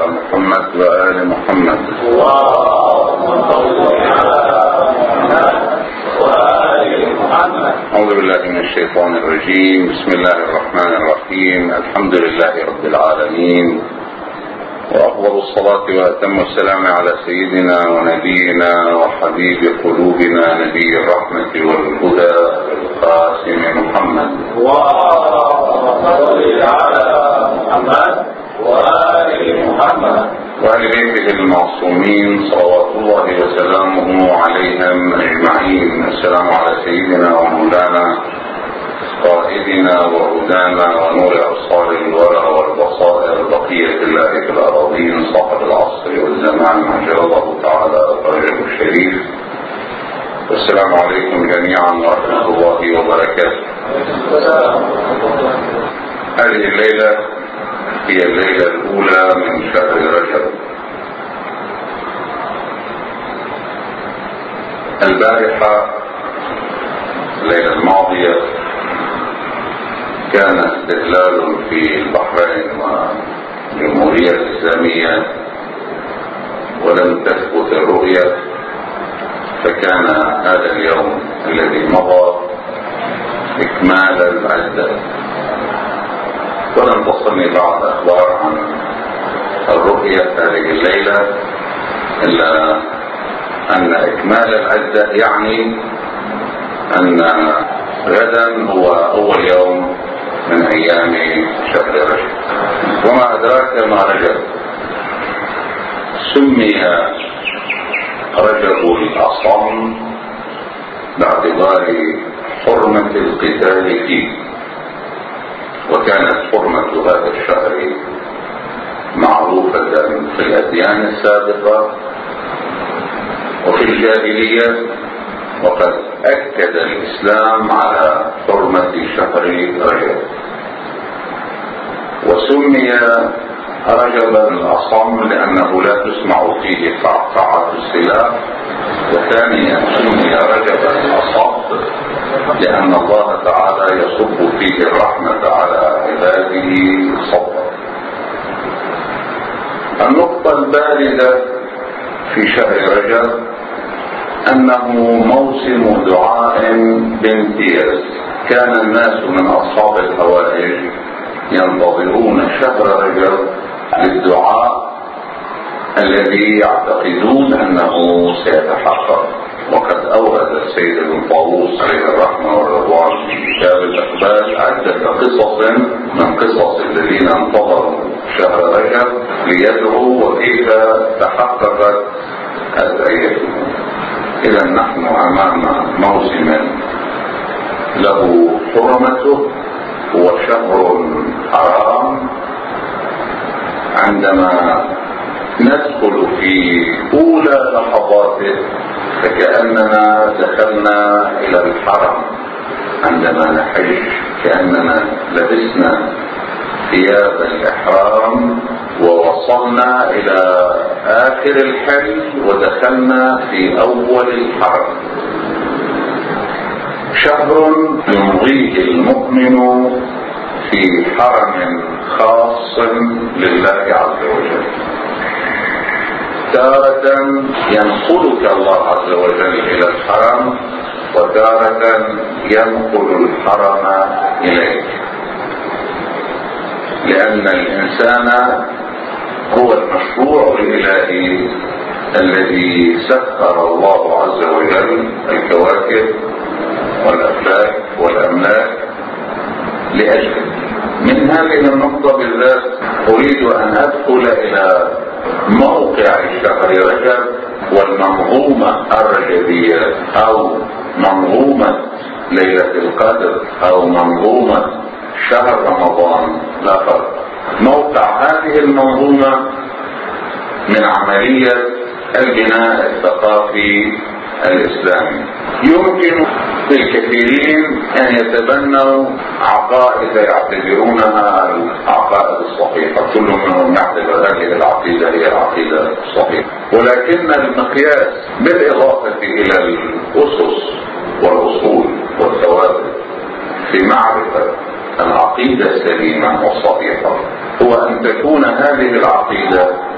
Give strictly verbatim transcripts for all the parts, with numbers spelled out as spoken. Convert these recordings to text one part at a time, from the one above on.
على محمد وآل محمد. اللهم صل على محمد وآل محمد. أعوذ بالله من الشيطان الرجيم. بسم الله الرحمن الرحيم. الحمد لله رب العالمين، وأفضل الصلاة وأتم السلام على سيدنا ونبينا وحبيب قلوبنا نبي الرحمة والهدى القاسم محمد. اللهم صل على محمد وآل محمد وآل بيته المعصومين صلوات الله وسلامه عليهم أجمعين. السلام على سيدنا ومولانا قائدنا وهدانا ونور أبصار الورى والبصائر بقية الله في الأراضين صاحب العصر والزمان عجل الله تعالى فرجه الشريف. والسلام عليكم جميعا ورحمة الله وبركاته. هذه الليلة هي الليلة الأولى من شهر رجب. البارحة الليلة الماضية كان استهلال في البحرين والجمهورية الإسلامية ولم تثبت الرؤية، فكان هذا اليوم الذي مضى إكمال العدة. ولم تصلني بعض أخبار عن الرؤية هذه الليلة، إلا أن إكمال العدة يعني أن غدا هو أول يوم من أيام شهر رجب. وما أدراك ما رجب؟ سمي رجب الأصم باعتبار حرمة القتال فيه، وكانت حرمة هذا الشهر معروفة في الأديان السابقة وفي الجاهلية، وقد أكد الإسلام على حرمة شهر رجب. وسمي رجبا الأصم لأنه لا تسمع فيه قعقعة السلاح. وثانيا سمي رجبا الأصم لأن الله تعالى يصب فيه الرحمة على عباده صبا. النقطة الباردة في شهر رجب أنه موسم دعاء بامتياز. كان الناس من أصحاب الحوائج ينتظرون شهر رجب للدعاء الذي يعتقدون أنه سيتحقق. وقد أورد السيد ابن طاووس عليه الرحمة والرضوان في كتاب الأخبار عدة قصص من قصص الذين انتظروا شهر رجب ليدعوا وكيف تحققت أدعيتهم. إذا نحن أمام موسم له حرمته، هو شهر حرام. عندما ندخل في أولى لحظاته فكأننا دخلنا إلى الحرم. عندما نحج كأننا لبسنا ثياب الإحرام ووصلنا إلى آخر الحج ودخلنا في أول الحرم. شهر يمضيه المؤمن في حرم خاص لله عز وجل. تارة ينقلك الله عز وجل إلى الحرم، وتارة ينقل الحرم إليك، لأن الإنسان هو المشروع الإلهي الذي سخر الله عز وجل الكواكب والأفلاك والأملاك لأجله. من هذه النقطة بالذات أريد أن أدخل إلى موقع شهر رجب والمنظومة الرجبية أو منظومة ليلة القدر أو منظومة شهر رمضان، لا فرق. موقع هذه المنظومة من عملية البناء الثقافي الإسلامي. يمكن للكثيرين أن يتبنوا عقائد يعتبرونها العقائد الصحيحة، كل منهم يعتبر هذه العقيدة هي العقيدة الصحيحة، ولكن المقياس بالإضافة إلى الأسس والأصول والثوابت في معرفة العقيدة السليمة والصحيحة هو أن تكون هذه العقيدة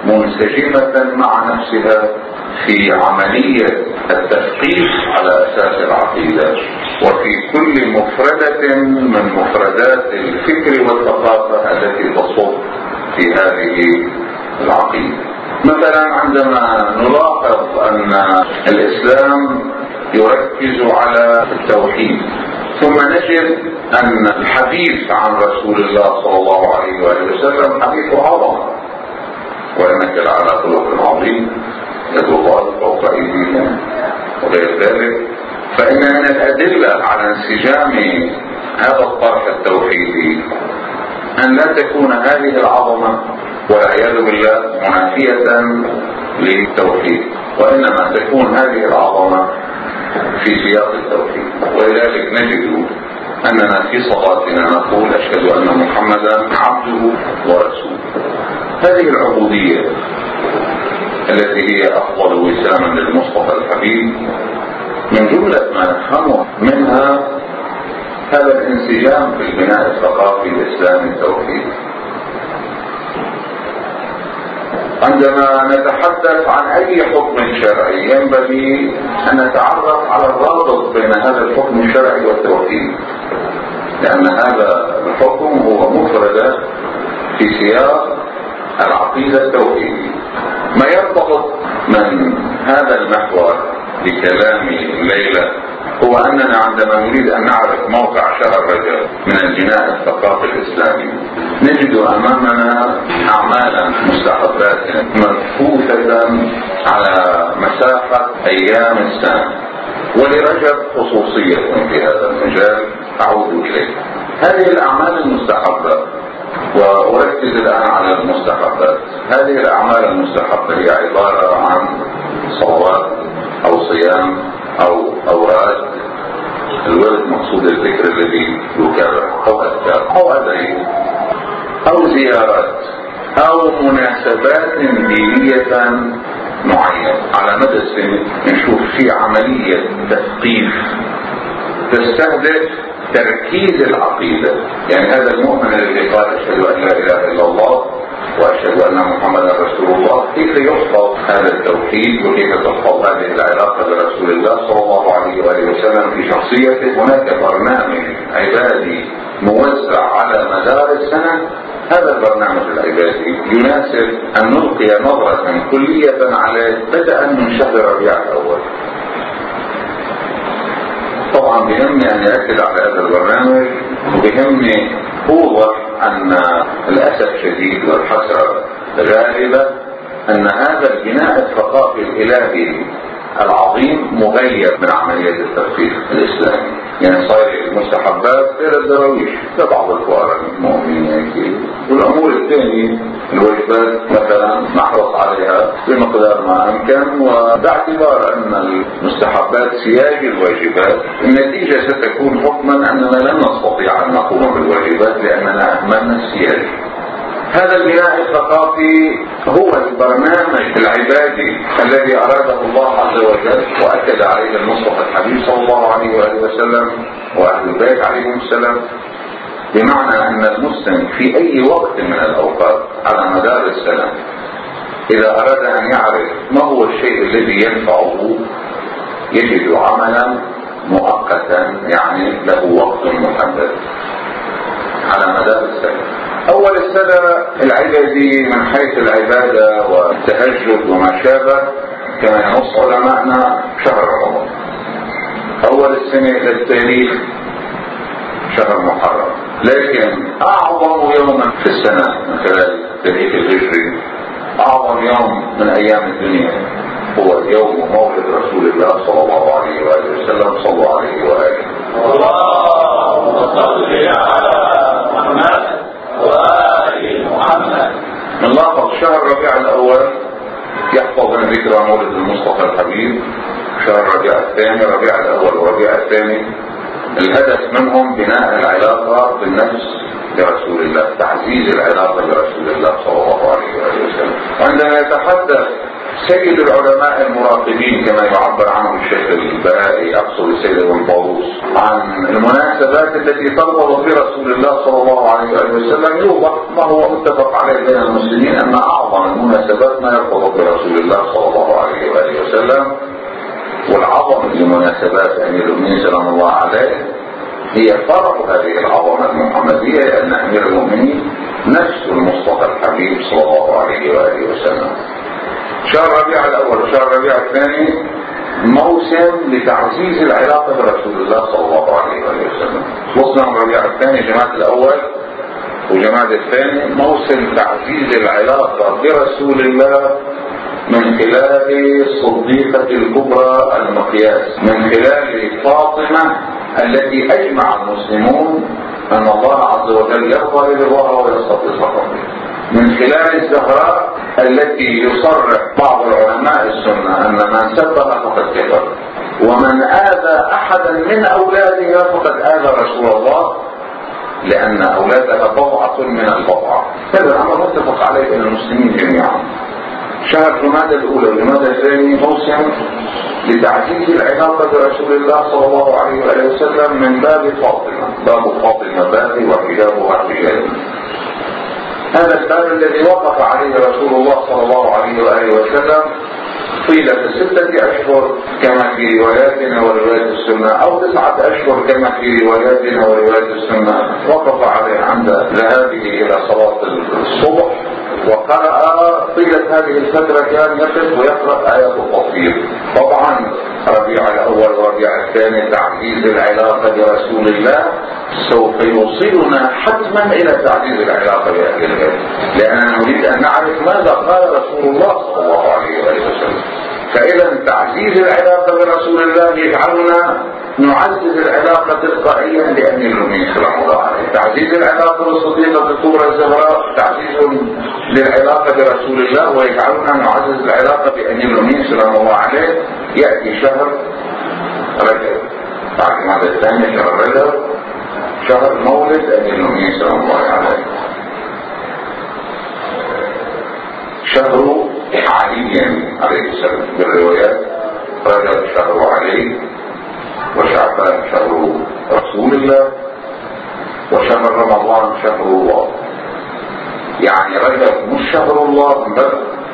منسجمة مع نفسها في عملية التثقيف على أساس العقيدة، وفي كل مفردة من مفردات الفكر والثقافة التي تصب في هذه العقيدة. مثلا عندما نلاحظ أن الإسلام يركز على التوحيد، ثم نجد أن الحديث عن رسول الله صلى الله عليه وآله وسلم حديث عظمة، وإنك لعلى خلق عظيم، يد الله فوق أيديهم وغير ذلك. فإن من الأدلة على انسجام هذا الطرح التوحيدي أن لا تكون هذه العظمة والعياذ بالله منافية للتوحيد، وإنما تكون هذه العظمة في سياق التوحيد. ولذلك نجد أننا في صلاتنا نقول أشهد أن محمدا عبده ورسوله. هذه العبودية التي هي أفضل وسام للمصطفى الحبيب من جملة ما نفهمه منها هذا الانسجام في البناء الثقافي الإسلامي التوحيدي. عندما نتحدث عن أي حكم شرعي ينبغي أن نتعرف على الرابط بين هذا الحكم الشرعي والتوحيد، لأن هذا الحكم هو مفردة في سياق العقيدة التوحيدية. ما يرتبط من هذا المحور بكلام الليلة هو أننا عندما نريد أن نعرف موقع شهر رجب من البناء الثقافي الإسلامي نجد أمامنا أعمالا مستحبات مبثوثة على مسافة أيام السنة، ولرجب خصوصية في هذا المجال أعود إليه. هذه الأعمال المستحبة، وأركز الآن على المستحبات، هذه الأعمال المستحبة هي عبارة عن صلوات أو صيام أو أوراد، الورد مقصود الذكر الذي يكرر، أو أذكار أو أدعية أو زيارات أو مناسبات دينية معينة. على مدى السنة نشوف في عملية تثقيف تستهدف تركيز العقيدة. يعني هذا المؤمن الذي قال أشهد أن لا إله إلا الله وأشهد أن محمدا رسول الله، كيف يحفظ هذا التوحيد وكيف تحفظ هذه العلاقة برسول الله صلى الله عليه وآله وسلم في شخصيته؟ هناك برنامج عبادي موزع على مدار السنة. هذا البرنامج العبادي يناسب أن نلقي نظرة كلية عليه بدءا من شهر ربيع الأول. طبعا بهمني أن يأكد على هذا البرنامج، وبهمني أوضح أن الأسف شديد والحسرة غالبة أن هذا البناء الثقافي الإلهي العظيم مغير من عملية التثقيف الإسلامي. يعني صاير المستحبات غير الدراويش لبعض الفقراء المؤمنين، والأمور الثانية الواجبات مثلا نحرص عليها بمقدار ما أمكن، وباعتبار أن المستحبات سياج الواجبات النتيجة ستكون حكما أننا لن نستطيع أن نقوم بالواجبات لأننا أهملنا السياج. هذا البناء الثقافي هو البرنامج العبادي الذي أراده الله عز وجل وأكد عليه المصطفى الحبيب صلى الله عليه وآله وسلم وأهل البيت عليهم السلام، بمعنى أن المسلم في أي وقت من الأوقات على مدار السنة إذا أراد أن يعرف ما هو الشيء الذي ينفعه يجد عملا مؤقتا، يعني له وقت محدد على مدار السنة. أول السنة العبادي من حيث العبادة والتهجد وما شابه كما ينص علماءنا شهر رمضان. أول السنة إلى التاريخ شهر محرم، لكن أعظم يوم في السنة من خلال التاريخ الهجري، أعظم يوم من أيام الدنيا هو يوم مولد رسول الله صلى الله عليه وآله وسلم. صلوا عليه وآله. اللهم صل على محمد وآل محمد. نلاحظ شهر ربيع الأول يحفظ من ذكرى مولد المصطفى الحبيب، شهر ربيع الثاني ربيع الأول وربيع الثاني الهدف منهم بناء العلاقة بالنفس لرسول الله، تعزيز العلاقة برسول الله صلى الله عليه وسلم. وعندما يتحدث سيد العلماء المراقبين كما يعبر عنه الشيخ البهائي، اقصد السيد ابن طاووس، عن المناسبات التي ترتبط برسول الله صلى الله عليه وسلم، يوضح ما هو متفق عليه بين المسلمين ان اعظم المناسبات ما يرتبط برسول الله صلى الله عليه واله وسلم. والعظم لمناسبات امير المؤمنين سلام الله عليه هي فرع هذه العظمه المحمديه، لان امير المؤمنين نفس المصطفى الحبيب صلى الله عليه واله وسلم. شهر ربيع الاول وشهر ربيع الثاني موسم لتعزيز العلاقه برسول الله صلى الله عليه واله وسلم. وصلنا من ربيع الثاني جماد الاول وجماد الثاني موسم تعزيز العلاقه برسول الله من خلال الصديقه الكبرى المقياس، من خلال فاطمه التي اجمع المسلمون ان الله عز وجل يرضى لرضاها ويستطيع سخطه، من خلال الزهراء التي يصرح بعض العلماء السنة ان من سبها فقد كفر، ومن آذى احدا من اولادها فقد آذى رسول الله، لان اولادها بضعة من البضعة. هذا الامر متفق عليه بين المسلمين جميعا. شهر جمادى الاولى وجمادى الثاني موسم لتعزيز العلاقة برسول الله صلى الله عليه وآله وسلم من باب فاطمة، باب فاطمة بابي وحجابها حجابي. هذا الباب الذي وقف عليه رسول الله صلى الله عليه وآله وسلم طيلة ستة أشهر كما في رواياتنا وروايات السنة، أو تسعة أشهر كما في رواياتنا وروايات السنة. وقف عليه عند ذهابه إلى صلاة الصبح، وقرأ طيلة هذه الفترة كان يقف ويقرأ آيات التطهير. طبعا ربيع الأول وربيع الثاني تعزيز العلاقة برسول الله سوف يوصلنا حتما إلى تعزيز العلاقة بأهل البيت، لأننا نريد أن نعرف ماذا قال رسول الله صلى الله عليه وسلم. فإذا تعزيز العلاقة برسول الله يجعلنا نعزز العلاقة تلقائيا بأمير المؤمنين سلام الله عليه. تعزيز العلاقة بالصديقة الكبرى الزهراء تعزيز للعلاقة برسول الله ويجعلنا نعزز العلاقة بأمير المؤمنين سلام الله عليه. يأتي شهر رجب بعد ماذا الثاني شهر رجب، شهر مولد أمير المؤمنين سلام الله عليه، شهر علي عليه السلام. بالروايات رجب شهر علي، وشعبان شهر رسول الله، وشهر رمضان شهر الله. يعني رجب مش شهر الله بل،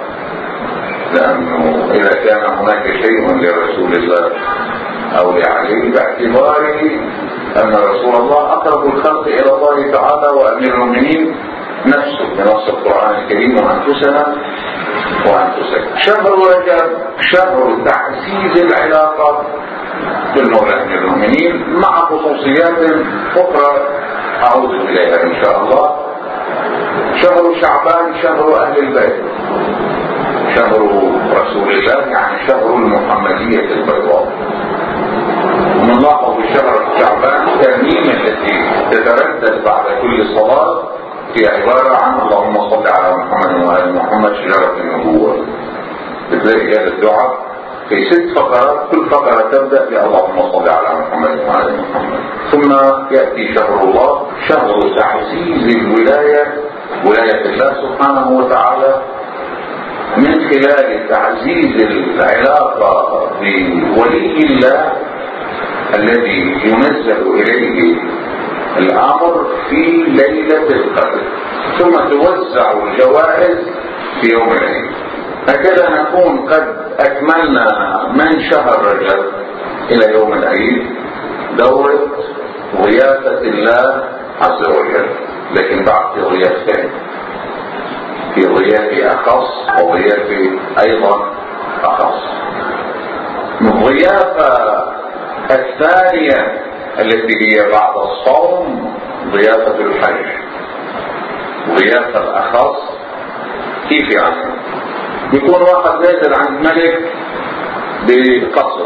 لأنه إذا كان هناك شيء لرسول الله أو لعلي باعتبار أن رسول الله أقرب الخلق إلى الله تعالى وأمير المؤمنين نفسه بنص القرآن الكريم وأنفسنا وأنفسك. شهر رجب شهر تعزيز العلاقة بالمولى أمير المؤمنين مع خصوصيات أخرى أعود إليها إن شاء الله. شهر شعبان شهر أهل البيت، شهر رسول الله يعني شهر المحمدية البيضاء. ونلاحظ في شهر شعبان الترنيمة التي تتردد بعد كل صلاة في عبارة عن اللهم صل على محمد وآل محمد شجرة النبوة. بتلاقي هذا الدعاء في ست فقرات، كل فقرة تبدأ باللهم صل على محمد وآل محمد. ثم يأتي شهر الله، شهر تعزيز الولاية، ولاية الله سبحانه وتعالى، من خلال تعزيز العلاقة بولي الله الذي ينزل إليه الأمر في ليلة القدر، ثم توزع الجوائز في يوم العيد. هكذا نكون قد أكملنا من شهر رجب إلى يوم العيد دورة ضيافة الله عز وجل، لكن بعد في ضيافتين، في ضيافة أخص وضيافة أيضا أخص. الضيافة الثانية التي هي بعد الصوم ضيافة الحج. ضيافة الأخص كيف يعني؟ يكون واحد نازل عند ملك بقصر،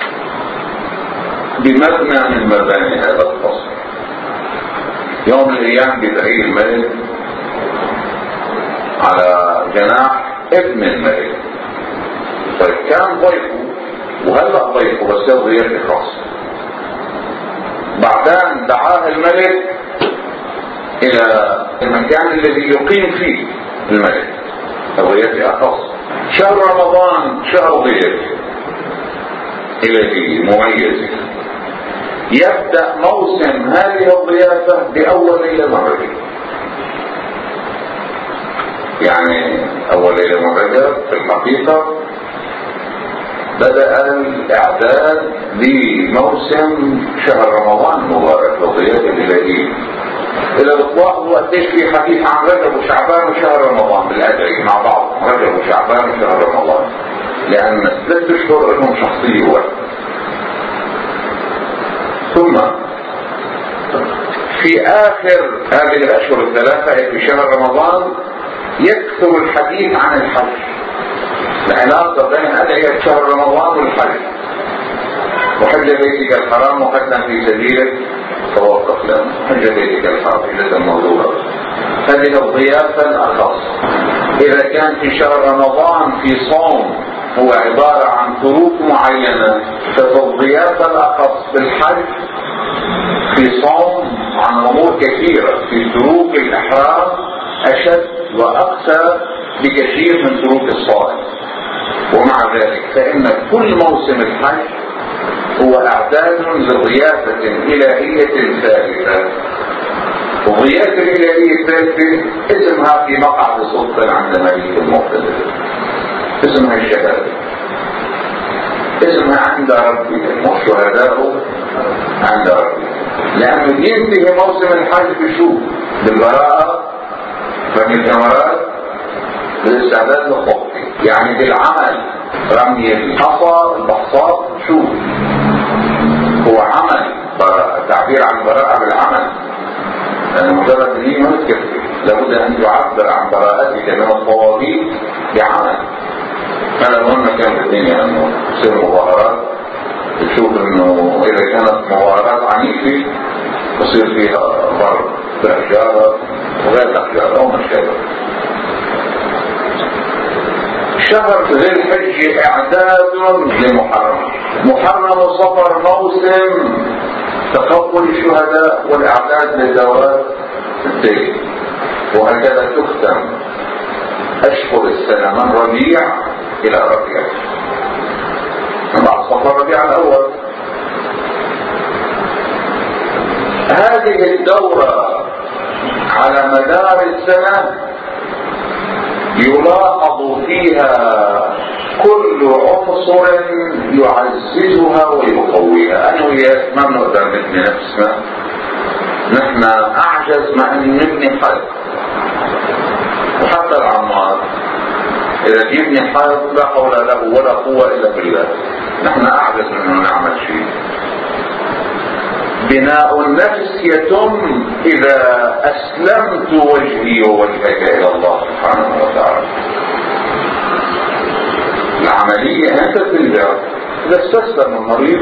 بمبنى من مباني هذا القصر. يوم من الأيام بيدعي الملك على جناح ابن الملك. طيب كان ضيفه وهلأ ضيفه بس ضيافة خاصة. بعدين دعاه الملك إلى المكان الذي يقيم فيه الملك، ضيافة أخص. شهر رمضان شهر ضيف إلهي مميز، يبدأ موسم هذه الضيافة بأول ليلة من رجب. يعني أول ليلة من رجب في الحقيقة بدأ الإعداد لموسم شهر رمضان المبارك للضيافة الإلهية. إلى الإطلاق هو قديش في حديث عن رجب وشعبان وشهر رمضان بالأدعية مع بعض، رجب وشعبان وشهر رمضان، لأن ثلاث أشهر لهم شخصية واحدة. ثم في آخر هذه الأشهر الثلاثة في شهر رمضان يكثر الحديث عن الحج، العلاقة بين أدعية شهر رمضان والحج. وحج بيتك الحرام وحجا في سبيلك توقف له، حج بيتك الحرام حجة موضوعة. هذه الضيافة الأخص. إذا كان في شهر رمضان في صوم هو عبارة عن طرق معينة، ففي الضيافة الأخص بالحج في صوم عن أمور كثيرة، في طرق الإحرام أشد وأقسى بكثير من طرق الصائم. ومع ذلك فإن كل موسم الحج هو اعداد لضيافة إلهية ثالثة. والضيافة الإلهية الثالثة اسمها في مقعد صدق عند ملك المقتدر، اسمها الشهادة، اسمها عند ربهم والشهداء عند ربهم. لأنه ينتهي موسم الحج بشو؟ بالبراءة رمي الجمرات، بالاستعداد للخطب، يعني بالعمل، رمي الحصى البحصات. شو هو عمل براءة، تعبير عن براءة بالعمل، لأن مجرد دي ما تكفي، لابد أن تعبر عن براءتك من الطواغيت بعمل. هذا مهم كان في الدنيا، أنه تصير مظاهرات تشوف أنه إذا كانت مظاهرات عنيفة تصير فيها ضرب بأحجارة وغير أحجارة أو مشابه. شهر ذي الحج إعداد لمحرم. محرم وصفر موسم تقبل الشهداء والإعداد لزواج الدين، وهكذا تختم أشهر السنة من ربيع إلى ربيع، بعد صفر ربيع الأول. هذه الدورة على مدار السنة يلاحظ فيها كل عنصر يعززها ويقويها. أنا وياك ما بنقدر نبني نفسنا، نحن أعجز ما أن نبني حيط. وحتى العمار إذا يبني حيط لا حول له ولا قوة إلا بالله، نحن أعجز من أن نعمل شيء. بناء النفس يتم إذا أسلمت وجهي ووجهك إلى الله سبحانه وتعالى. العملية أنت تلجأ إذا استسلم المريض،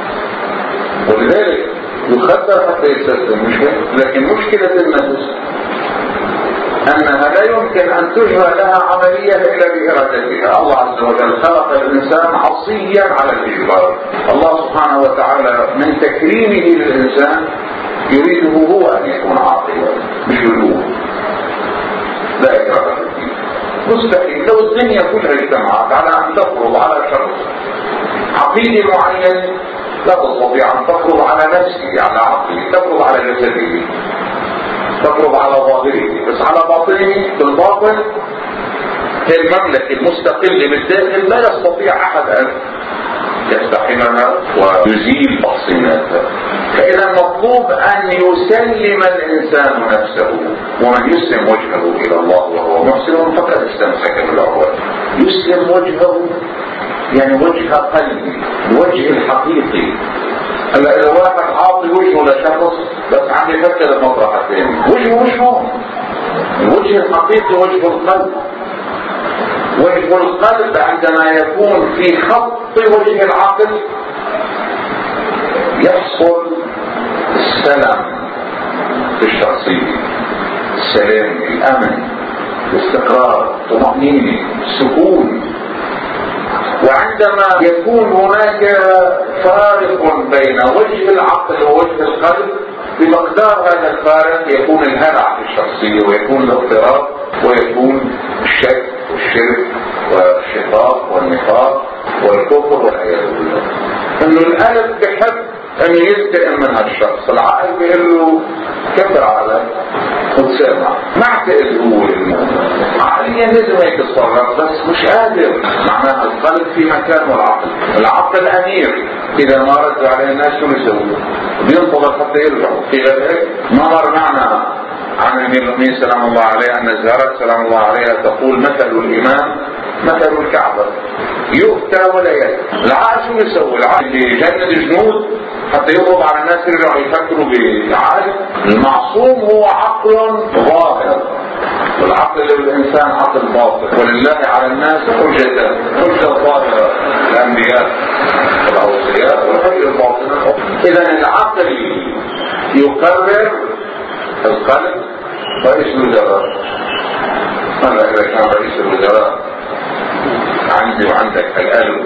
ولذلك يخدر حتى يستسلم، مش لكن مشكلة النفس أنها لا يمكن أن تجرى لها عملية إلا بإرادتها. الله عز وجل خلق الإنسان عصيا على الإجبار. الله سبحانه وتعالى من تكريمه للإنسان يريده هو أن يكون عاقلا مش يريده. لا إكراه في الدين، مستحيل. لو الدنيا كلها اجتمعت على أن تفرض على شخص عقيدة معين لا تستطيع أن تفرض على نفسه، على عقله، تفرض على جسده، تفرض على ظاهره، بس على باطنه بالباطن المملكة المستقلة بالداخل لا يستطيع أحد أن يستحملها ويزيل تحصيناتها. فإذا المطلوب أن يسلم الإنسان نفسه، ومن يسلم وجهه إلى الله وهو محسن فقد استمسك بالعروة. يسلم وجهه يعني وجه قلبي، الوجه الحقيقي. هلا إذا واحد عاطي وجهه لشخص بس عم يفكر بمطرحتين، وجهه مش هون. الوجه الحقيقي وجه القلب. وجه القلب عندما يكون في خط وجه العقل يحصل السلام في الشخصية، السلام، الأمن، الاستقرار، الطمأنينة، السكون. وعندما يكون هناك فارق بين وجه العقل ووجه القلب بمقدار هذا الفارق يكون الهلع في الشخصية، ويكون الاضطراب، ويكون الشك والشرك والشقاق والنفاق والكفر والعياذ بالله. انه القلب بحب انه ينتقم من هالشخص، العقل بيقول له كبر عليك وتسامح. ما اعتقد هو عقليا لازم هيك يتصرف بس مش قادر. معناها القلب في مكان والعقل، العقل امير اذا ما رد عليه الناس شو يسوي؟ بينتظر حتى يرجعوا. في غير هيك ما مر معنا عن امير المؤمنين سلام الله عليه ان الزهراء سلام الله عليها تقول مثل الامام مثل الكعبة يؤتى ولا يأتي. العقل شو يسوي؟ العقل يجند جنود حتى يضرب على الناس يرجعوا يفكروا بعقل. المعصوم هو عقل ظاهر، والعقل للإنسان عقل باطن. ولله على الناس حجة حجة ظاهرة، الأنبياء والأوصياء والحجة الباطنة. إذا العقل يقرر، القلب رئيس الوزراء. هلا إذا كان رئيس الوزراء عندي وعندك القلب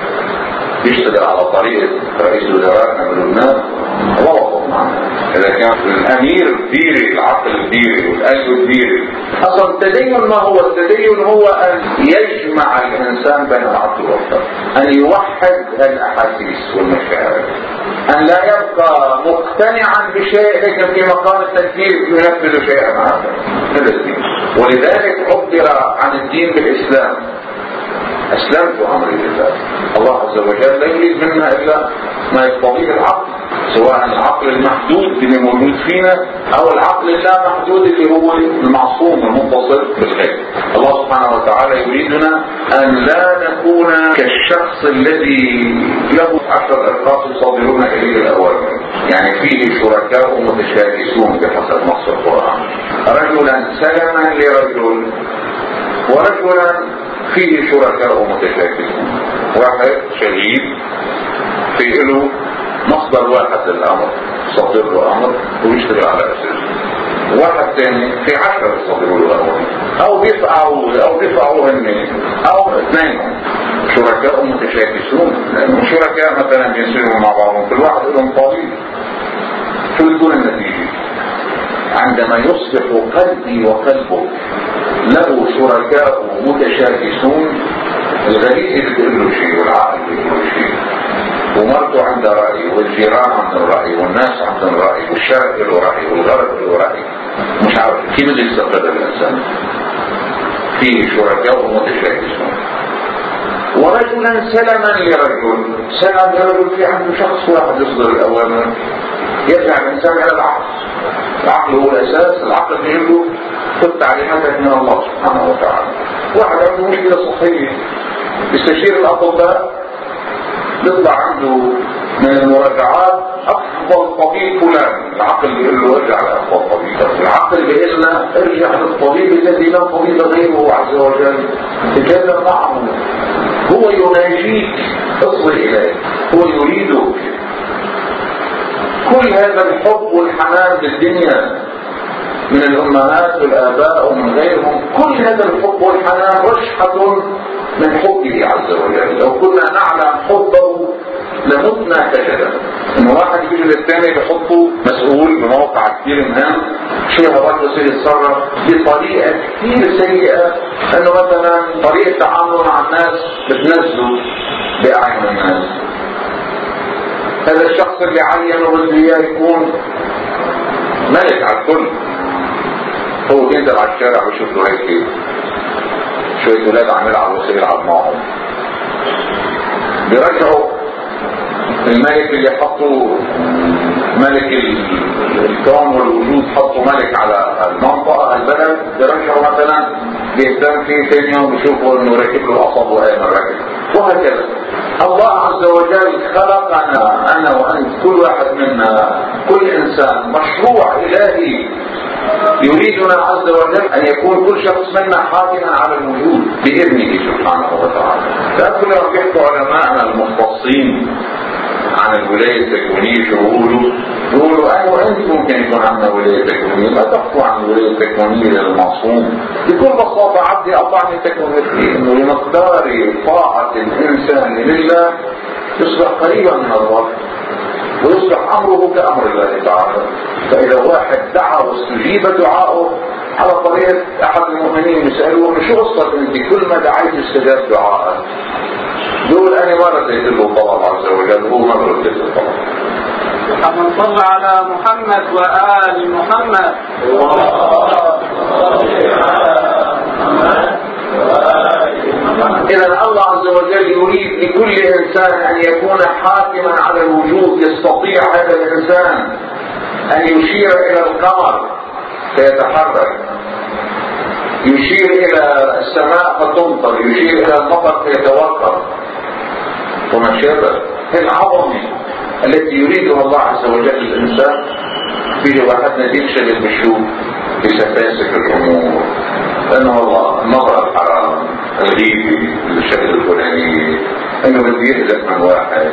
يشتغل على طريقة رئيس وزرائنا من لبنان غلط معنا. إذا كان الأمير الديري، العقل الديري والقلب الديري. أصلا التدين ما هو؟ التدين هو أن يجمع الإنسان بين العقل والقلب، أن يوحد الأحاسيس والمشاعر، أن لا يبقى مقتنعا بشيء لكن في مقام التنفيذ ينفذ شيئا آخر. هذا الدين. ولذلك عبر عن الدين بالإسلام. أسلمت أمري لله. الله عز وجل لا يريد منا إلا ما يقتضيه العقل، سواء العقل المحدود اللي موجود فينا أو العقل اللا محدود اللي هو المعصوم المتصل بالغيب. الله سبحانه وتعالى يريدنا أن لا نكون كالشخص الذي له عشر أشخاص يصادرون إليه الأوامر، يعني فيه شركاء متشاكسون بحسب نص القرآن. رجلا سلما لرجل، ورجلا فيه شركاء متشاكسون. واحد شهيد في له مصدر واحد للأمر، صدر له أمر ويشتغل على أساسه. واحد ثاني في عشرة يصدروا له أمر أو بيفعوا أو بيفعوا هن أو اثنين شركاء متشاكسون. لأنه شركاء مثلا بيصيروا مع بعضهم، كل واحد لهم طبيب. شو تكون النتيجة؟ عندما يصبح قلبي وقلبك له شركاء متشاكسون، الغريب بيقول له شيء والعقل بيقول له شيء، ومرته عندها رأي والجيران عندهم رأي والناس عندهم رأي والشرق له رأي والغرب له رأي. مش عارف كيف بده يستقر الإنسان. فيه شركاء متشاكسون. ورجلا سلما لرجل، سلم لرجل في عنده شخص واحد يصدر الأوامر، يرجع الإنسان إلى العقل. العقل هو الأساس. العقل بيقول خذ تعليماتك من الله سبحانه وتعالى. واحد عنده مشكلة صحية يستشير الأطباء، يطلع عنده من المراجعات أفضل طبيب فلان، العقل بيقول له ارجع لأفضل طبيب. العقل بيقول لنا ارجع للطبيب الذي لا طبيب غيره عز وجل، تكلم معه، هو يناجيك، اصل إليه، هو يريدك. كل هذا الحب والحنان بالدنيا من الأمهات والآباء ومن غيرهم، كل هذا الحب والحنان رشحة من حبه عز وجل. لو كنا نعلم حبه لمتنا كجدا. انه واحد يجي للثاني بحطه مسؤول بموقع كثير مهم، شو هذاك بصير يتصرف بطريقة كثير سيئة، انه مثلا طريقة تعامله مع الناس بتنزله بأعين الناس. هذا الشخص اللي عينه بده اياه يكون ملك على الكل، هو بينزل على الشارع ويشوف له هيك شوية ولاد عم يلعبوا وصير يلعب معهم، بيرجعوا الملك اللي حطوا ملك الكون والوجود، حطوا ملك على المنطقة البلد، بيرجعوا مثلا بيهتم فيه ثاني يوم بيشوفوا انه راكب له قصب وقايم الراكب، وهكذا. الله عز وجل خلقنا انا وانت، كل واحد منا، كل انسان مشروع الهي يريدنا عز وجل ان يكون كل شخص منا حاكما على الوجود باذنه سبحانه وتعالى. لكن لما بيحكوا علماءنا المختصين عن الولاية التكوينية شو بيقولوا؟ بيقولوا انا وانت ممكن يكون عندنا ولاية تكوينية، لا تحكوا عن الولاية التكوينية للمعصوم. بكل بساطة عبدي اطعني تكوينية، انه بمقدار طاعة الانسان لله يصبح قريبا من الله ويصبح امره كامر الله تعالى. فاذا واحد دعا واستجيب دعاؤه على طريقة أحد المؤمنين يسألون شو قصة أنت كل ما دعيت استجاب دعاء؟ دول أنا ما رديت له طلب عز وجل، هو ما رديت له طلب. من صلى على محمد وآل محمد. إذا الله عز وجل يريد لكل إنسان أن يكون حاكما على الوجود. يستطيع هذا الإنسان أن يشير إلى القمر فيتحرك، يشير إلى السماء فتمطر، يشير إلى المطر فيتوقف وما شابه. العظمة التي يريدها الله عز وجل للإنسان في واحد ينشغل بالشوق بسفاسف الأمور، لأنه الله النظر الحرام، الغيبي، الشكل الفلاني، أنه بده يهدف من واحد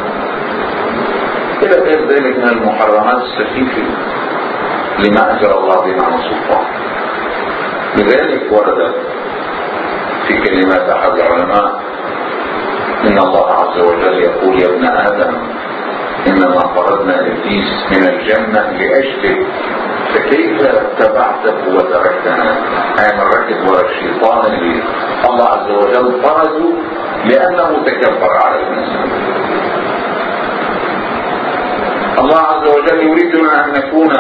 إلى غير ذلك من المحرمات السخيفة لما أجر الله بها عن سلطان. لذلك ورد في كلمات أحد العلماء إن الله عز وجل يقول يا ابن آدم إنما طردنا إبليس من الجنة لأجلك فكيف اتبعته وتركتنا؟ أي من ركب وراء الشيطان اللي الله عز وجل طرده لأنه تكبر على الإنسان. الله عز وجل يريدنا أن نكون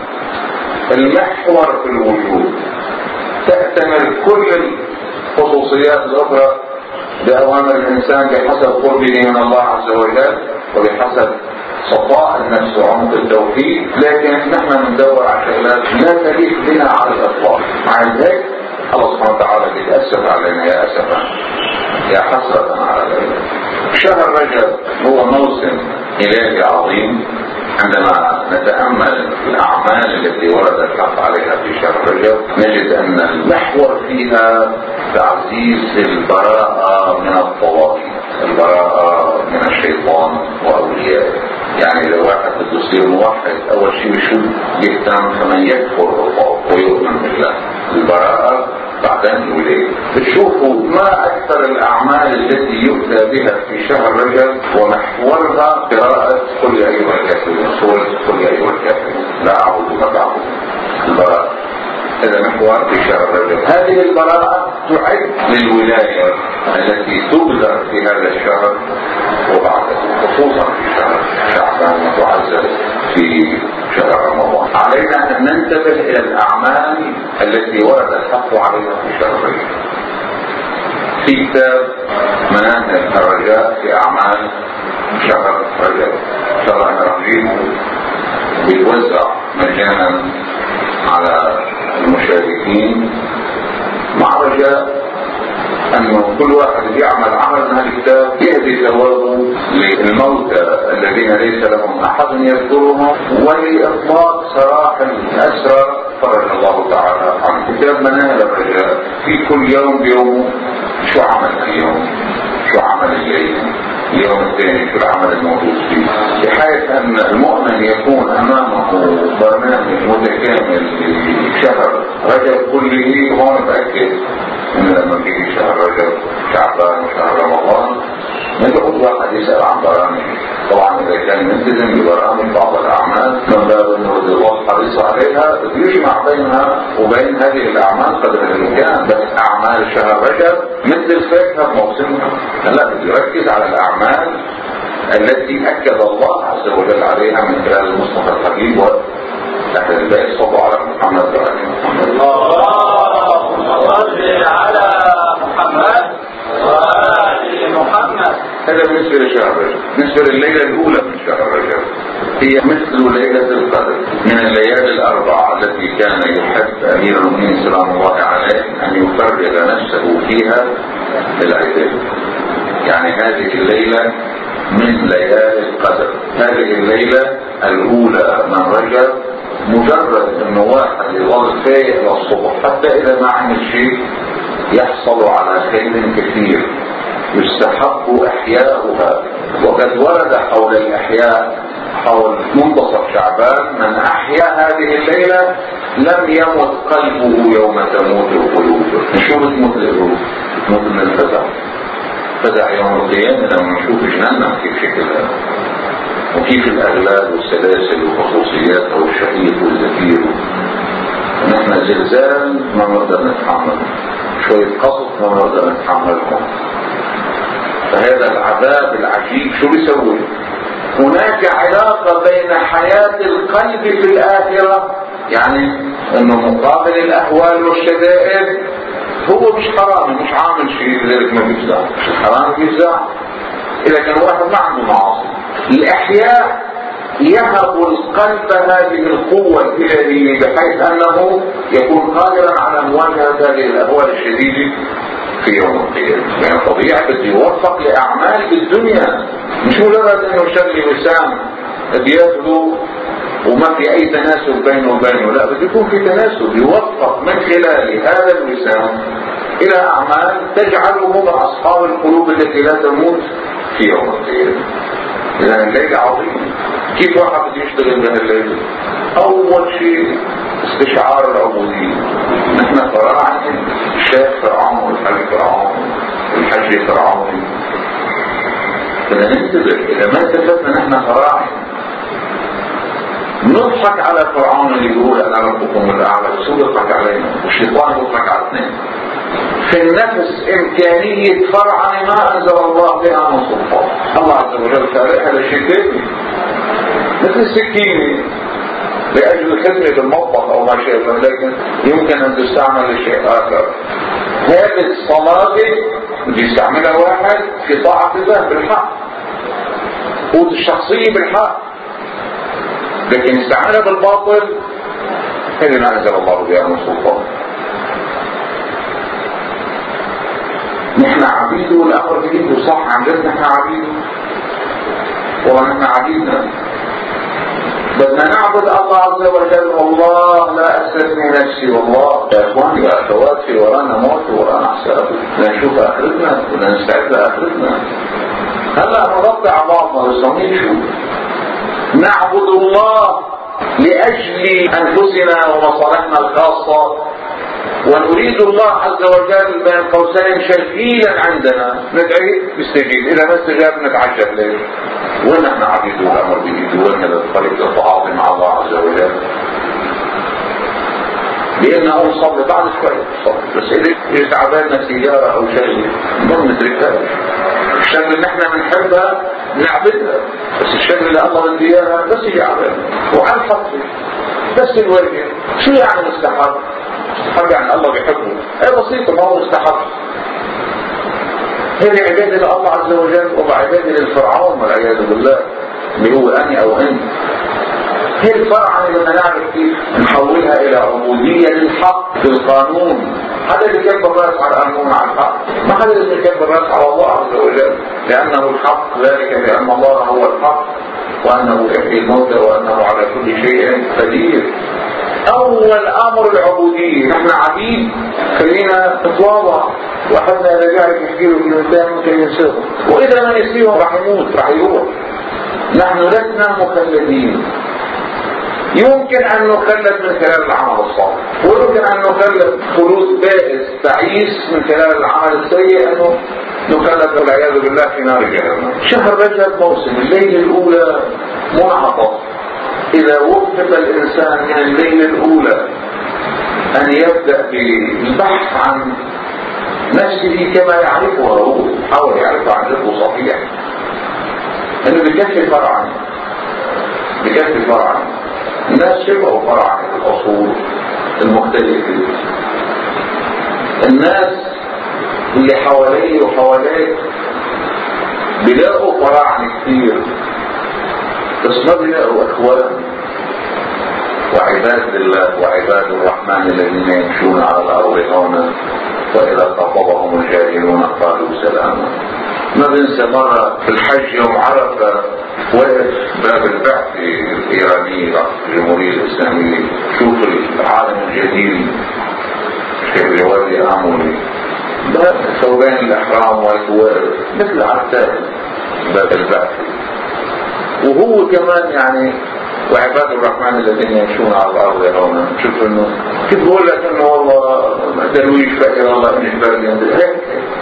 المحور في الوجود، تأتمر كل الخصوصيات الأخرى بأوامر الإنسان بحسب قربه من الله عز وجل وبحسب صفاء النفس وعمق التوحيد. لكن نحن ندور على شغلات لا تليق بنا على الأطلاق. مع ذلك الله سبحانه وتعالى بيتأسف علينا يا أسفا يا حسرة على ذلك. شهر رجب هو موسم إلهي عظيم. عندما نتأمل الأعمال التي ورد الحق عليها في شهر رجب نجد أن المحور فيها تعزيز البراءة من الطواغيت، البراءة من الشيطان وأوليائه. يعني لو واحد بده يصير موحد أول شيء بشو يهتم كمان يكفر الله ويؤمن بالله. البراءة بعدين الولاية. بتشوفوا ما أكثر الأعمال التي يؤتى بها في شهر رجب ومحورها قراءة قل يا أيها الكافرون، سورة قل يا أيها الكافرون لا أعبد ما تعبدون. البراءة هذا محور في شهر رجب. هذه البراءة تعد للولاية التي تبذر في هذا الشهر وبعده، خصوصا في شهر شعبان وتعزز في شهر رمضان. علينا أن ننتبه إلى الأعمال التي ورد الحق عليها في شهر رجب. في كتاب مناهج الرجاء في أعمال شهر رجب إن شاء الله أنا رجيبه بيتوزع مجانا على المشاركين، مع رجاء أنه كل واحد يعمل عمل من هذا الكتاب يهدي ثوابه للموتى الذين ليس لهم أحد يذكرهم ولإطلاق سراح الأسرى فرج الله تعالى عن. كتاب مناهج الرجاء في كل يوم بيوم شو عمل اليوم، شو عمل الليل، اليوم الثاني شو العمل الموجود فيه، بحيث أن المؤمن يكون أمامه برنامج متكامل في شهر رجب كله. هون متأكد أن لما بيجي شهر رجب شعبان وشهر رمضان ما يقعد واحد يسأل عن برامج. طبعا إذا كان ملتزم ببرامج بعض الأعمال من باب أنه الله حريص عليها يجمع بينها وبين هذه الأعمال قدر الإمكان. بس أعمال شهر رجب مثل الفاكهة بموسمها، لا يركز على الأعمال التي أكد الله عز وجل عليها من خلال المصطفى الحبيب وأهل البيت. صلوا على محمد وآل محمد. اللهم صل على محمد وآل محمد. هذا بالنسبة لشهر رجب. بالنسبة لليلة الأولى من شهر رجب هي مثل ليلة القدر من الليالي الأربعة التي كان يحب أمير المؤمنين سلام الله عليه أن يفرغ نفسه فيها للعبادة. يعني هذه الليلة من ليالي القدر. هذه الليلة الأولى من رجب مجرد أنه واحد يظل فايق للصبح حتى إذا ما عمل شيء يحصل على خير كثير يستحق إحياؤها. وقد ورد حول الإحياء حول منتصف شعبان من أحيا هذه الليلة لم يمت قلبه يوم تموت القلوب. شو بتموت القلوب؟ بتموت من الفزع. فزع يوم القيامة لما نشوف جناننا كيف شكلها وكيف الأغلال والسلاسل والخصوصيات والشهيق والزفير نحن زلزال ما نقدر نتحمله، شوية قصف ما نقدر نتحمله. فهذا العذاب العجيب شو بيسوي؟ هناك علاقة بين حياة القلب في الآخرة، يعني انه مقابل الاهوال والشدائد هو مش حرام، مش عامل شيء لذلك ما بيفزع، مش الحرام بيفزع اذا كان واحد ما عنده معاصي. الاحياء يهب القلب هذه القوة الإلهية بحيث انه يكون قادرا على مواجهة هذه الاهوال الشديدة في يوم القيامة. يعني طبيعي بده يوفق لاعمال بالدنيا، مش مجرد انه يشغل وسام بياخده وما في اي تناسب بينه وبينه، لا بده يكون في تناسب، يوفق من خلال هذا الوسام الى اعمال تجعله مع اصحاب القلوب التي لا تموت في يوم القيامة. اذا الليلة عظيم. كيف واحد بده يشتغل بهالليلة؟ اول شيء استشعار العبودية. نحن فراعنة، الشيخ فرعون والحج فرعون والحج فرعون. بدنا ننتبه، اذا ما انتبهنا نحن فراعنة نضحك على فرعون اللي يقول انا ربكم الاعلى، بس هو يضحك علينا والشيطان يضحك على الاثنين. في النفس امكانية فرعن ما انزل الله بها من سلطان. الله عز وجل خالق هذا الشيء كيفي مثل السكينة لاجل الخدمة بالمطبخ او ما شابه، لكن يمكن ان تستعمل لشيء اخر. هذه الصلابة اللي يستعملها واحد في طاعة الله بالحق، قوة الشخصية بالحق، لكن استعملها بالباطل هذه ما انزل الله بها من سلطان. نحن عبيده والامر بايده، صح عن جد نحن عبيده، والله نحن عبيدنا. بدنا نعبد الله عز وجل. والله لا استثني نفسي، والله يا اخواني واخواتي في ورانا موت ورانا حساب، بدنا نشوف اخرتنا، بدنا نستعد لاخرتنا. هلا نغطي على بعضنا بس نشوف. نعبد الله لأجل أنفسنا ومصالحنا الخاصة، ونريد الله عز وجل بين قوسين شغيلا عندنا ندعي يستجيب، إذا ما استجاب نتعجب ليه. وين نحن عبيد والأمر بإيده؟ وين هذا الطريق التعاطي مع الله عز وجل؟ لأنه نصلي بعد شوي نصلي، بس إذا يتعبالنا سيارة أو شيء ما ندركها. الشغل اللي نحن بنحبها نعبدها، بس الشغل اللي الله بده اياها بس يعبدها وعن حقه بس الواجب. شو يعني مستحب؟ مستحب يعني الله بيحبه، اي بسيطة، ما هو مستحب. هذه عبادة لله عز وجل وعبادة للفرعون والعياذ بالله اللي هو أنا أو أنت. هي الفرع اللي بدنا نعرف كيف نحولها إلى عبودية للحق بالقانون. هذا اللي كبر الراس على القانون على الحق، ما هذا اللي كبر الراس على الله عز وجل، لأنه الحق، ذلك لأن الله هو الحق وأنه يحيي الموتى وأنه على كل شيء قدير. أول أمر العبودية، نحن عبيد، خلينا نتواضع. واحدنا إذا قاعد يحكي له كلمتين ممكن ينسيه، وإذا ما ينسيهم راح يموت، راح يروح. نحن لسنا مخلدين. يمكن أن نخلد من خلال العمل الصالح، ويمكن أن نخلد خلود بائس تعيس من خلال العمل السيء، أنه نخلد والعياذ بالله في نار جهنم. شهر رجب موسم الليلة الأولى منعطف. إذا وفق الإنسان من الليلة الأولى أن يبدأ بالبحث عن نفسه كما يعرفها هو، حاول يعرفها عن جده صحيح، أنه بكفي فرعا بكفي فرعا. الناس شبهوا فرعا في الأصول المختلفة. الناس اللي حواليه وحواليه بيلاقوا فرعا كثير، بس ما بيلاقوا اخوان وعباد الله وعباد الرحمن الذين يمشون على الارض هونا واذا خاطبهم الجاهلون قالوا سلاما. ما بنسى مرة في الحج يوم عرفة وقف باب البعث الإيراني الجمهورية الإسلامية، شوف العالم الجديد شيخ جوادي آموني ثوبان الأحرام والكوارث مثل عتاب باب البعث، وهو كمان يعني وعباد الرحمن الذين يمشون على الأرض هنا. شوف انه كيف بقول لك انه والله درويش فقير الله من البلد هيك.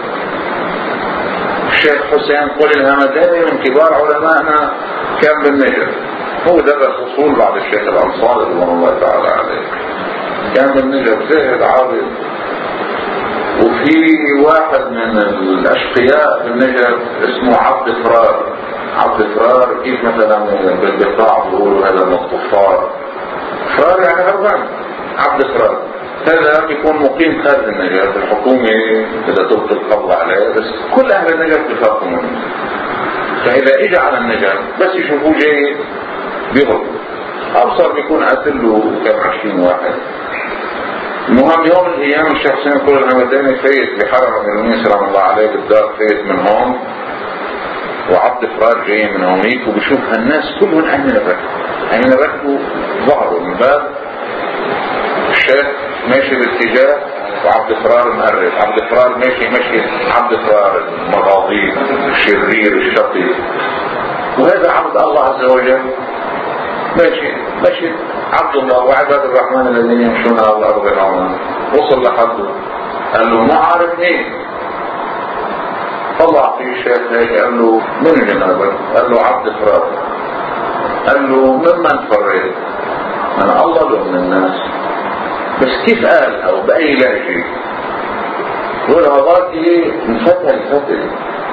الشيخ حسين قل الهمداني من كبار علمائنا كان بالنجف، هو درس اصول بعد الشيخ الانصاري رضوان الله تعالى عليه. كان بالنجف زاهد عابد. وفي واحد من الأشقياء بالنجف اسمه عبد فرار. عبد فرار كيف مثلا بالبقاع بيقولوا هذا من الكفار، فرار يعني هربان. عبد فرار هذا يكون مقيم خارج النجف، الحكومة إذا تلقي القبض عليه، بس كل أهل النجف بيخافوا منه. فإذا إجا على النجف بس يشوفوه جاي بيهرب، أبصر بيكون قاتل له كم عشرين واحد. المهم يوم من الأيام الشخصين كل الهمداني فايت بحرم المؤمنين سلام الله عليه بالدار، فايت من هون وعبد فرار جاي من هونيك، وبشوف هالناس كلهم أهمنا ركبوا أهمنا ركبوا ظهروا من باب الشيخ ماشي باتجاه وعبد فرار مقرب. عبد فرار ماشي ماشي عبد فرار المغاضيب الشرير الشقي، وهذا عبد الله عز وجل ماشي ماشي عبد الله وعباد الرحمن الذين يمشون على الأرض هونا. وصل لحده قال له ما عارف مين، طلع في الشيخ هيك قال له من جنابك؟ قال له عبد فرار. قال له ممن فريت؟ من الله لو من الناس. بس كيف قالها وبأي لهجة؟ والهضات انفتل فتل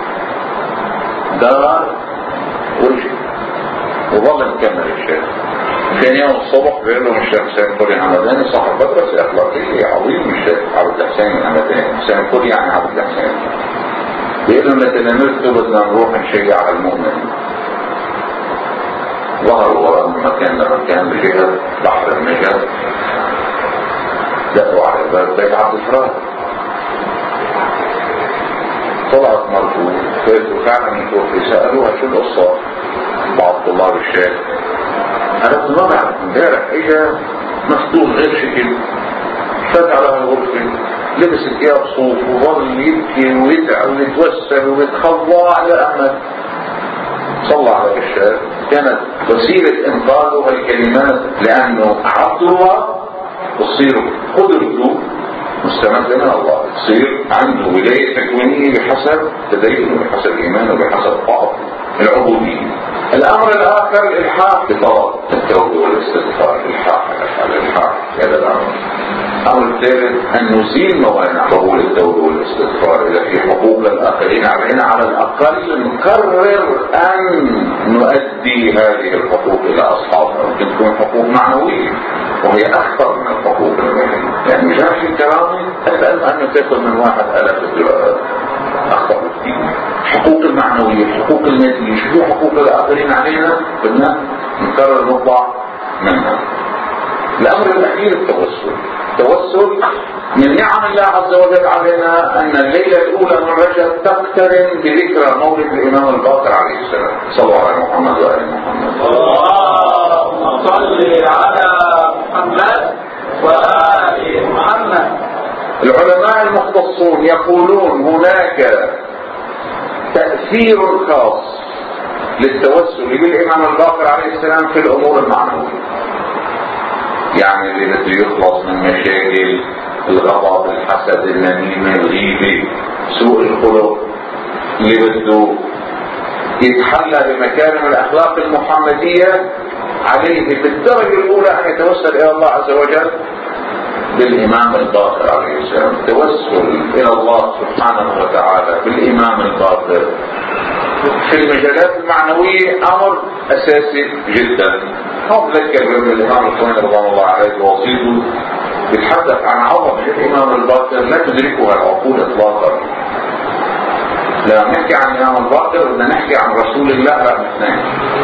دار وجه وظل مكمل الشيخ. ثاني يوم الصبح بيقول لهم الشيخ حسين كوري الهمداني صاحب مدرسة أخلاقية عظيم، الشيخ عبد الحسين الهمداني، حسين كوري يعني عبد الحسين، بيقول لهم لتلاميذته بدنا نروح نشيع على المؤمن. ظهروا وراء من مكان لمكان بجهة بحر النجف، دقوا على باب بيت عبد فرار. طلعت مرته فاتوا فعلا من توفي، سألوها شو القصة بعض طلاب الشيخ. قالت ما بعرف امبارح اجا مفتوح غير شكل، فات على الغرفة لبس ثياب صوف وظل يبكي ويدعى ويتوسل ويتخضع لأحمد. صلى على الشيخ، كانت وسيلة انقاذه الكلمات، لأنه عبد الله تصير قدرته مستمدة من الله، تصير عنده ولاية تكوينية بحسب تدينه بحسب إيمانه بحسب طاعته العبودية. الأمر الآخر الإلحاح بطلب التوبة والاستغفار، الإلحاح الإلحاح هذا الأمر. الأمر الثالث أن نزيل موانع قبول التوبة والاستغفار. إذا في حقوق للآخرين علينا على الأقل نقرر أن نؤدي هذه الحقوق إلى أصحابها. ممكن تكون حقوق معنوية وهي أخطر من الحقوق المالية، يعني مش عارف الكرامة أسأل أنه تأخذ من واحد ألف الدولارات أخطر كثير. حقوق المعنوية، حقوق المادية، شو حقوق الآخرين علينا بدنا نقرر نطلع منها. الأمر الأخير التوسل. التوسل من نعم الله عز وجل علينا أن الليلة الأولى من رجب تقترن بذكرى مولد الإمام الباقر عليه السلام. صلوا على محمد وآل محمد. اللهم صل على محمد وآل محمد. العلماء المختصون يقولون هناك تأثير خاص للتوسل بالإمام الباقر عليه السلام في الأمور المعنوية. يعني اللي بده يخلص من مشاكل الغضب، الحسد، النميمة، الغيبة، سوء الخلق، اللي بده يتحلى بمكارم الأخلاق المحمدية، عليه في الدرجة الأولى أن يتوسل إلى الله عز وجل بالإمام الباقر عليه السلام. التوسل إلى الله سبحانه وتعالى بالإمام الباقر في المجالات المعنوية أمر أساسي جدا. هم ذكر بأن الإمام الخوين رضوان الله عليه ووصيته بيتحدث عن عظمة الإمام الباقر لا تدركها العقول إطلاقا. لما نحكي عن الإمام الباقر بدنا نحكي عن رسول الله رقم اثنين.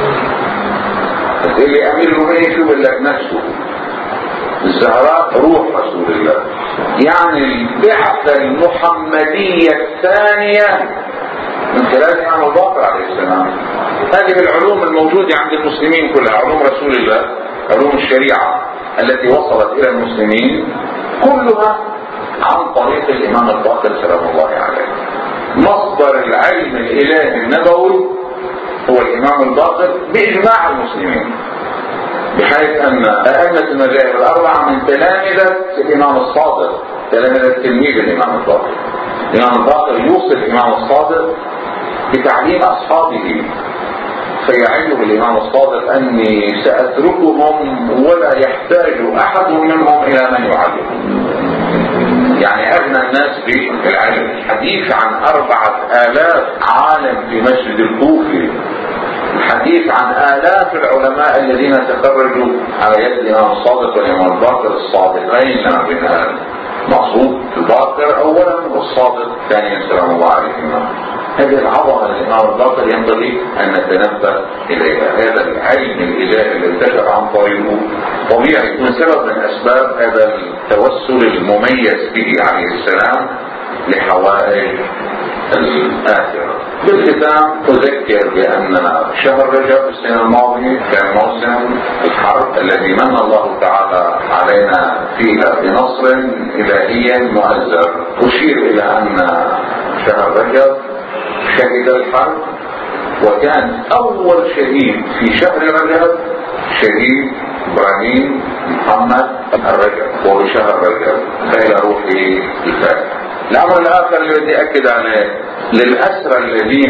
اللي أمير المؤمنين شو بقول لك نفسه الزهراء روح رسول الله، يعني البعثة المحمدية الثانية من خلال الإمام الباقر عليه السلام. هذه العلوم الموجودة عند المسلمين كلها، علوم رسول الله، علوم الشريعة التي وصلت إلى المسلمين كلها عن طريق الإمام الباقر سلام الله عليه. مصدر العلم الإلهي النبوي هو الإمام الباقر بإجماع المسلمين، بحيث أن أئمة المذاهب الأربعة من تلامذة الإمام الصادق، تلامذة تلميذ الإمام الباقر. الإمام الباقر يوصف الإمام الصادق بتعليم أصحابه فيعده الإمام الصادق أني سأتركهم ولا يحتاج أحد منهم إلى من يعلمهم. يعني أغنى الناس بالعلم. حديث عن أربعة آلاف عالم في مسجد الكوفي، الحديث عن آلاف العلماء الذين تخرجوا على يد الإمام الصادق والإمام الباقر الصادقين بين مقصود الباقر أولا والصادق ثانيا سلام الله عليهما. هذه العظمة الإمام الباقر ينبغي أن نتنبه إليها. هذا العلم الإلهي اللي انتشر عن طريقه طبيعي يكون سبب من أسباب هذا التوسل المميز به عليه السلام لحوائج الآخرة. بالختام أذكر بأن شهر رجب السنة الماضية كان موسم الحرب الذي من الله تعالى علينا فيها بنصر إلهي مؤزر. أشير إلى أن شهر رجب شهد الحرب، وكان أول شهيد في شهر رجب شهيد إبراهيم محمد الرجب، وهو شهر رجب فإلى روحه الفاتحة. الأمر الآخر اللي بدي أكد عليه، للأسرى الذين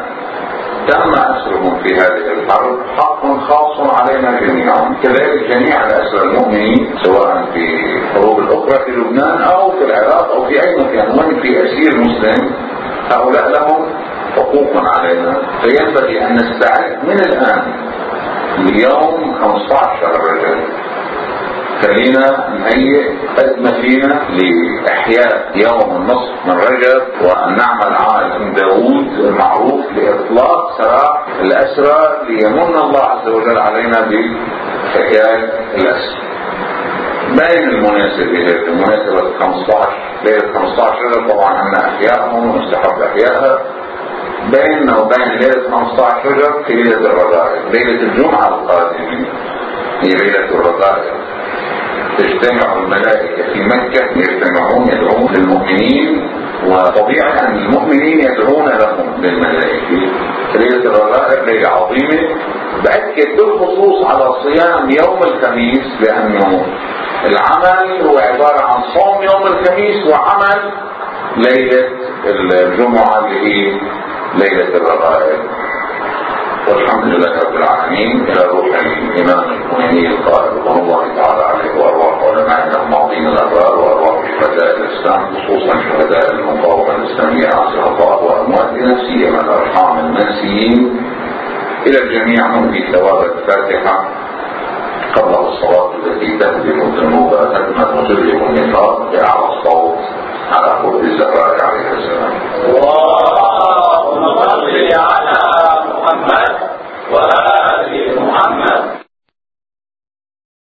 تم أسرهم في هذه الحرب حق خاص علينا جميعا، كذلك جميع الأسرى المؤمنين سواء في الحروب الأخرى في لبنان أو في العراق أو في أي مكان وين في أسير مسلم، هؤلاء لهم حقوق علينا. فينبغي أن نستعد من الآن ليوم خمسة عشر شهر رجب. خلينا نهيئ قد ما فينا لإحياء يوم النصف من رجب، وأن نعمل عمل داود المعروف لإطلاق سراح الأسرى ليمن الله عز وجل علينا بفكاك الأسر. بين المناسب إليه المناسبة خمسة عشر ليلة خمسة عشر طبعا أن أحيائهم ومستحب أحيائها بيننا وبين ليلة خمسة عشر رجب في ليلة الرذائل. ليلة الجمعة القادمة هي ليلة الرذائل، تجتمع الملائكة في مكة يجتمعون يدعون للمؤمنين، وطبيعي أن المؤمنين يدعون لهم للملائكة. ليلة الرذائل ليلة عظيمة. بأكد بالخصوص على صيام يوم الخميس، لأنه العمل هو عبارة عن صوم يوم الخميس وعمل ليلة الجمعة اللي هي ليلة الرذائل. والحمد لله رب العالمين. إلى روح الإمام الخميني القائد رضوان الله تعالى عليه وأرواح علمائنا الماضين الأبرار وأرواح شهداء الإسلام خصوصا شهداء المقاومة الإسلامية عزها الله، وأمواتنا سيما الأرحام المنسيين. إلى الجميع نهدي ثواب الفاتحة قبل الصلاة التي تهدم الذنوب هدما وتذهب النفاق بأعلى الصوت على قرب الزهراء عليه السلام.